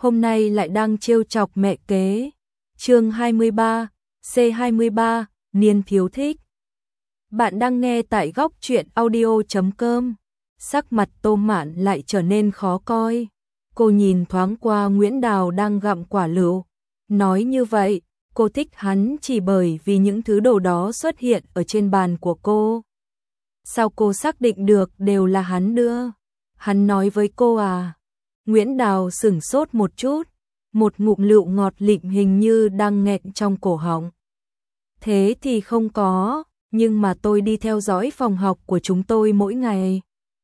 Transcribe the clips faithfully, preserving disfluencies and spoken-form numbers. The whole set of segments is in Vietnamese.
hôm nay lại đang trêu chọc mẹ kế. Chương hai mươi ba, C hai mươi ba, Niên thiếu thích. Bạn đang nghe tại góc truyện audio chấm com. Sắc mặt Tô Mạn lại trở nên khó coi. Cô nhìn thoáng qua Nguyễn Đào đang gặm quả lựu, nói như vậy, cô thích hắn chỉ bởi vì những thứ đồ đó xuất hiện ở trên bàn của cô. Sao cô xác định được đều là hắn đưa? Hắn nói với cô à? Nguyễn Đào sửng sốt một chút, một ngụm lựu ngọt lịm hình như đang nghẹn trong cổ họng. Thế thì không có, nhưng mà tôi đi theo dõi phòng học của chúng tôi mỗi ngày.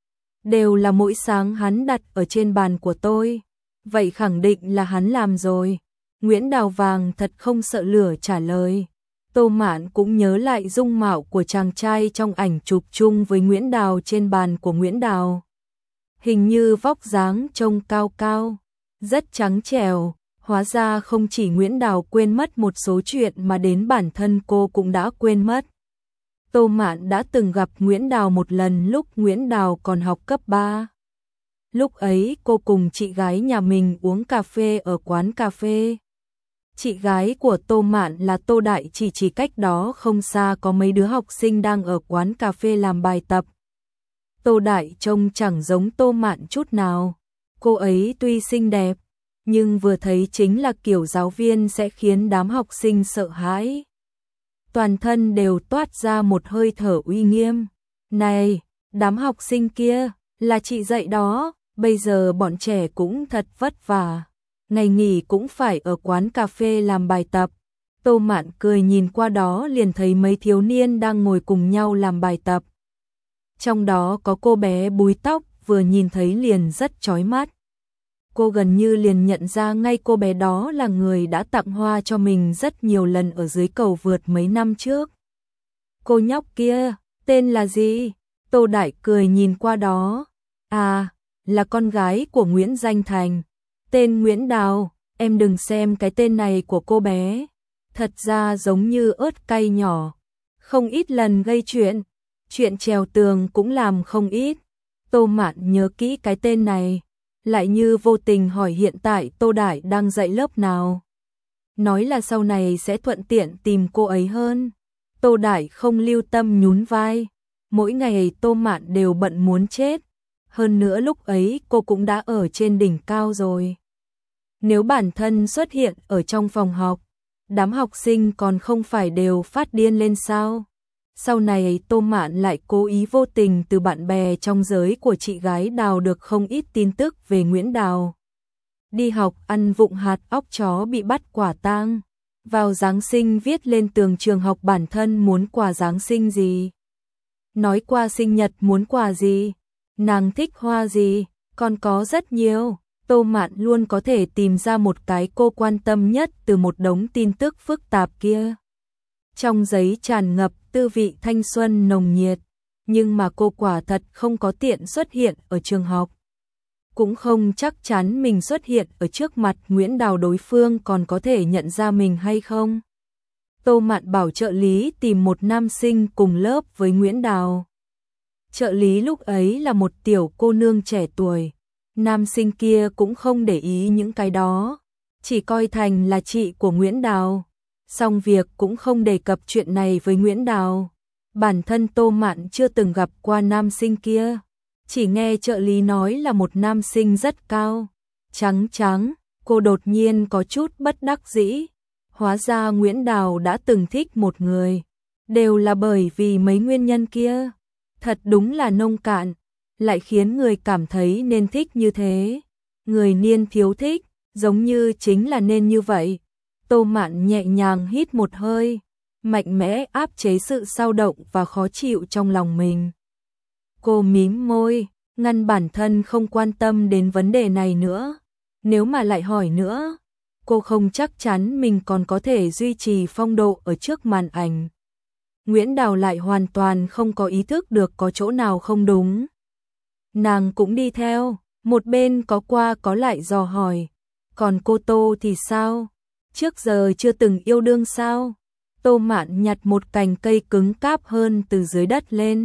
Đều là mỗi sáng hắn đặt ở trên bàn của tôi. Vậy khẳng định là hắn làm rồi. Nguyễn Đào Vàng thật không sợ lửa trả lời. Tô Mạn cũng nhớ lại dung mạo của chàng trai trong ảnh chụp chung với Nguyễn Đào trên bàn của Nguyễn Đào. Hình như vóc dáng trông cao cao, rất trắng trẻo. Hóa ra không chỉ Nguyễn Đào quên mất một số chuyện mà đến bản thân cô cũng đã quên mất. Tô Mạn đã từng gặp Nguyễn Đào một lần lúc Nguyễn Đào còn học cấp ba. Lúc ấy cô cùng chị gái nhà mình uống cà phê ở quán cà phê. Chị gái của Tô Mạn là Tô Đại chỉ chỉ cách đó không xa có mấy đứa học sinh đang ở quán cà phê làm bài tập. Tô Đại trông chẳng giống Tô Mạn chút nào. Cô ấy tuy xinh đẹp, nhưng vừa thấy chính là kiểu giáo viên sẽ khiến đám học sinh sợ hãi. Toàn thân đều toát ra một hơi thở uy nghiêm. Này, đám học sinh kia, là chị dạy đó, bây giờ bọn trẻ cũng thật vất vả. Ngày nghỉ cũng phải ở quán cà phê làm bài tập. Tô Mạn cười nhìn qua đó liền thấy mấy thiếu niên đang ngồi cùng nhau làm bài tập. Trong đó có cô bé búi tóc vừa nhìn thấy liền rất chói mắt. Cô gần như liền nhận ra ngay cô bé đó là người đã tặng hoa cho mình rất nhiều lần ở dưới cầu vượt mấy năm trước. Cô nhóc kia, tên là gì? Tô Đại cười nhìn qua đó. À, là con gái của Nguyễn Danh Thành. Tên Nguyễn Đào, em đừng xem cái tên này của cô bé. Thật ra giống như ớt cay nhỏ. Không ít lần gây chuyện. Chuyện trèo tường cũng làm không ít. Tô Mạn nhớ kỹ cái tên này. Lại như vô tình hỏi hiện tại Tô Đại đang dạy lớp nào. Nói là sau này sẽ thuận tiện tìm cô ấy hơn. Tô Đại không lưu tâm nhún vai. Mỗi ngày Tô Mạn đều bận muốn chết. Hơn nữa lúc ấy cô cũng đã ở trên đỉnh cao rồi. Nếu bản thân xuất hiện ở trong phòng học, đám học sinh còn không phải đều phát điên lên sao? Sau này Tô Mạn lại cố ý vô tình từ bạn bè trong giới của chị gái Đào được không ít tin tức về Nguyễn Đào. Đi học ăn vụng hạt óc chó bị bắt quả tang. Vào Giáng sinh viết lên tường trường học bản thân muốn quà Giáng sinh gì. Nói qua sinh nhật muốn quà gì. Nàng thích hoa gì, còn có rất nhiều. Tô Mạn luôn có thể tìm ra một cái cô quan tâm nhất từ một đống tin tức phức tạp kia. Trong giấy tràn ngập tư vị thanh xuân nồng nhiệt, nhưng mà cô quả thật không có tiện xuất hiện ở trường học. Cũng không chắc chắn mình xuất hiện ở trước mặt Nguyễn Đào đối phương còn có thể nhận ra mình hay không. Tô Mạn bảo trợ lý tìm một nam sinh cùng lớp với Nguyễn Đào. Trợ lý lúc ấy là một tiểu cô nương trẻ tuổi. Nam sinh kia cũng không để ý những cái đó, chỉ coi thành là chị của Nguyễn Đào. Xong việc cũng không đề cập chuyện này với Nguyễn Đào. Bản thân Tô Mạn chưa từng gặp qua nam sinh kia, chỉ nghe trợ lý nói là một nam sinh rất cao, trắng trắng. Cô đột nhiên có chút bất đắc dĩ. Hóa ra Nguyễn Đào đã từng thích một người, đều là bởi vì mấy nguyên nhân kia. Thật đúng là nông cạn, lại khiến người cảm thấy nên thích như thế. Người niên thiếu thích, giống như chính là nên như vậy. Tô Mạn nhẹ nhàng hít một hơi, mạnh mẽ áp chế sự xao động và khó chịu trong lòng mình. Cô mím môi, ngăn bản thân không quan tâm đến vấn đề này nữa. Nếu mà lại hỏi nữa, cô không chắc chắn mình còn có thể duy trì phong độ ở trước màn ảnh. Nguyễn Đào lại hoàn toàn không có ý thức được có chỗ nào không đúng. Nàng cũng đi theo, một bên có qua có lại dò hỏi. Còn cô Tô thì sao? Trước giờ chưa từng yêu đương sao? Tô Mạn nhặt một cành cây cứng cáp hơn từ dưới đất lên.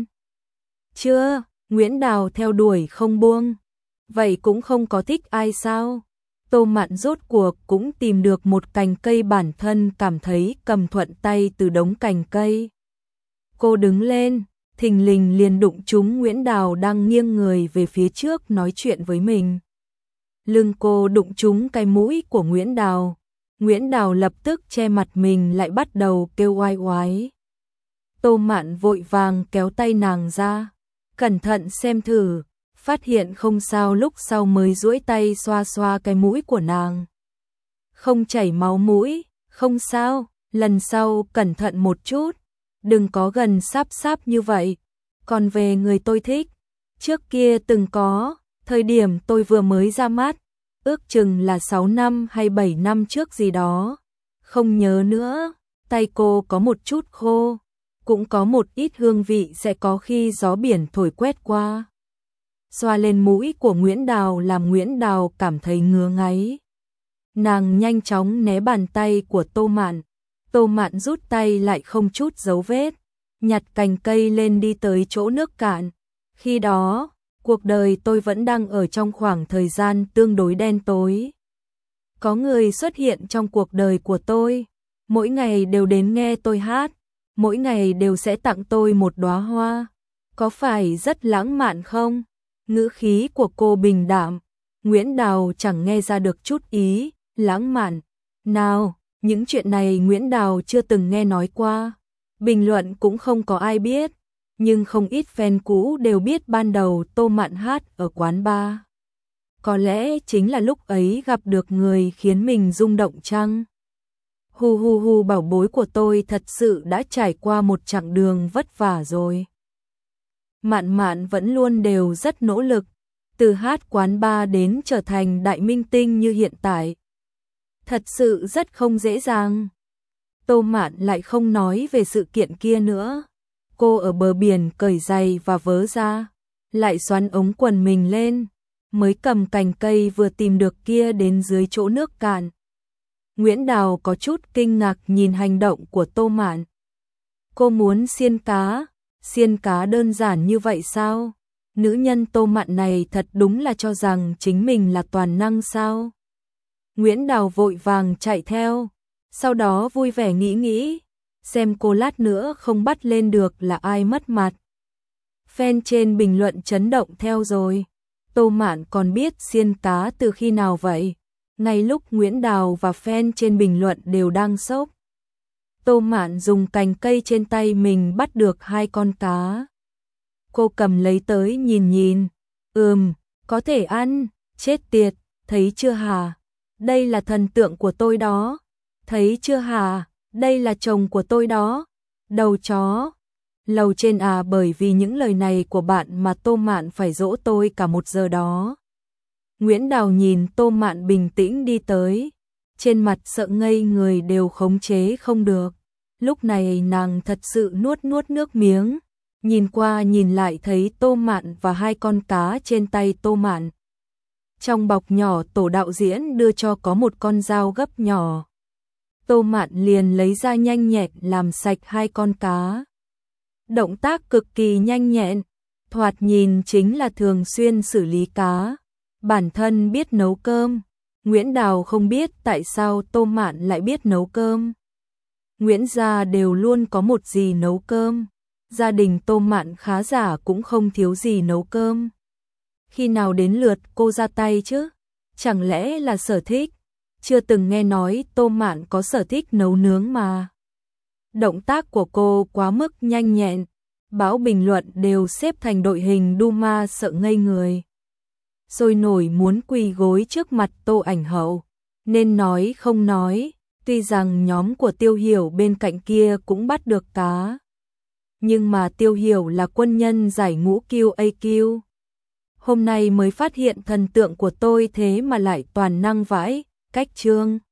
Chưa, Nguyễn Đào theo đuổi không buông. Vậy cũng không có thích ai sao? Tô Mạn rốt cuộc cũng tìm được một cành cây bản thân cảm thấy cầm thuận tay từ đống cành cây. Cô đứng lên, thình lình liền đụng trúng Nguyễn Đào đang nghiêng người về phía trước nói chuyện với mình. Lưng cô đụng trúng cái mũi của Nguyễn Đào. Nguyễn Đào lập tức che mặt mình lại bắt đầu kêu oai oái. Tô Mạn vội vàng kéo tay nàng ra, cẩn thận xem thử, phát hiện không sao lúc sau mới duỗi tay xoa xoa cái mũi của nàng. Không chảy máu mũi, không sao, lần sau cẩn thận một chút, đừng có gần sáp sáp như vậy. Còn về người tôi thích, trước kia từng có, thời điểm tôi vừa mới ra mắt, ước chừng là sáu năm hay bảy năm trước gì đó, không nhớ nữa. Tay cô có một chút khô, cũng có một ít hương vị sẽ có khi gió biển thổi quét qua. Xoa lên mũi của Nguyễn Đào làm Nguyễn Đào cảm thấy ngứa ngáy. Nàng nhanh chóng né bàn tay của Tô Mạn. Tô Mạn rút tay lại không chút dấu vết, nhặt cành cây lên đi tới chỗ nước cạn. Khi đó, cuộc đời tôi vẫn đang ở trong khoảng thời gian tương đối đen tối. Có người xuất hiện trong cuộc đời của tôi, mỗi ngày đều đến nghe tôi hát, mỗi ngày đều sẽ tặng tôi một đóa hoa. Có phải rất lãng mạn không? Ngữ khí của cô bình đạm, Nguyễn Đào chẳng nghe ra được chút ý lãng mạn nào. Những chuyện này Nguyễn Đào chưa từng nghe nói qua, bình luận cũng không có ai biết, nhưng không ít fan cũ đều biết ban đầu Tô Mạn hát ở quán bar. Có lẽ chính là lúc ấy gặp được người khiến mình rung động chăng? Hu hu hu, bảo bối của tôi thật sự đã trải qua một chặng đường vất vả rồi. Mạn Mạn vẫn luôn đều rất nỗ lực, từ hát quán bar đến trở thành đại minh tinh như hiện tại. Thật sự rất không dễ dàng. Tô Mạn lại không nói về sự kiện kia nữa. Cô ở bờ biển cởi giày và vớ ra, lại xoắn ống quần mình lên, mới cầm cành cây vừa tìm được kia đến dưới chỗ nước cạn. Nguyễn Đào có chút kinh ngạc nhìn hành động của Tô Mạn. Cô muốn xiên cá, xiên cá đơn giản như vậy sao? Nữ nhân Tô Mạn này thật đúng là cho rằng chính mình là toàn năng sao? Nguyễn Đào vội vàng chạy theo, sau đó vui vẻ nghĩ nghĩ, xem cô lát nữa không bắt lên được là ai mất mặt. Fan trên bình luận chấn động theo rồi. Tô Mạn còn biết xiên cá từ khi nào vậy? Ngay lúc Nguyễn Đào và fan trên bình luận đều đang sốc, Tô Mạn dùng cành cây trên tay mình bắt được hai con cá. Cô cầm lấy tới nhìn nhìn, ừm, có thể ăn, chết tiệt, thấy chưa hả? Đây là thần tượng của tôi đó. Thấy chưa hả? Đây là chồng của tôi đó. Đầu chó. Lầu trên à, bởi vì những lời này của bạn mà Tô Mạn phải dỗ tôi cả một giờ đó. Nguyễn Đào nhìn Tô Mạn bình tĩnh đi tới, trên mặt sợ ngây người đều khống chế không được. Lúc này nàng thật sự nuốt nuốt nước miếng, nhìn qua nhìn lại thấy Tô Mạn và hai con cá trên tay Tô Mạn. Trong bọc nhỏ tổ đạo diễn đưa cho có một con dao gấp nhỏ. Tô Mạn liền lấy ra nhanh nhẹn làm sạch hai con cá. Động tác cực kỳ nhanh nhẹn, thoạt nhìn chính là thường xuyên xử lý cá. Bản thân biết nấu cơm, Nguyễn Đào không biết tại sao Tô Mạn lại biết nấu cơm. Nguyễn gia đều luôn có một dì nấu cơm, gia đình Tô Mạn khá giả cũng không thiếu gì nấu cơm. Khi nào đến lượt cô ra tay chứ? Chẳng lẽ là sở thích? Chưa từng nghe nói Tô Mạn có sở thích nấu nướng mà. Động tác của cô quá mức nhanh nhẹn, báo bình luận đều xếp thành đội hình Duma sợ ngây người. Sôi nổi muốn quỳ gối trước mặt Tô Ảnh Hậu, nên nói không nói, tuy rằng nhóm của Tiêu Hiểu bên cạnh kia cũng bắt được cá. Nhưng mà Tiêu Hiểu là quân nhân giải ngũ Q A Q. Hôm nay mới phát hiện thần tượng của tôi thế mà lại toàn năng vãi, cách chương.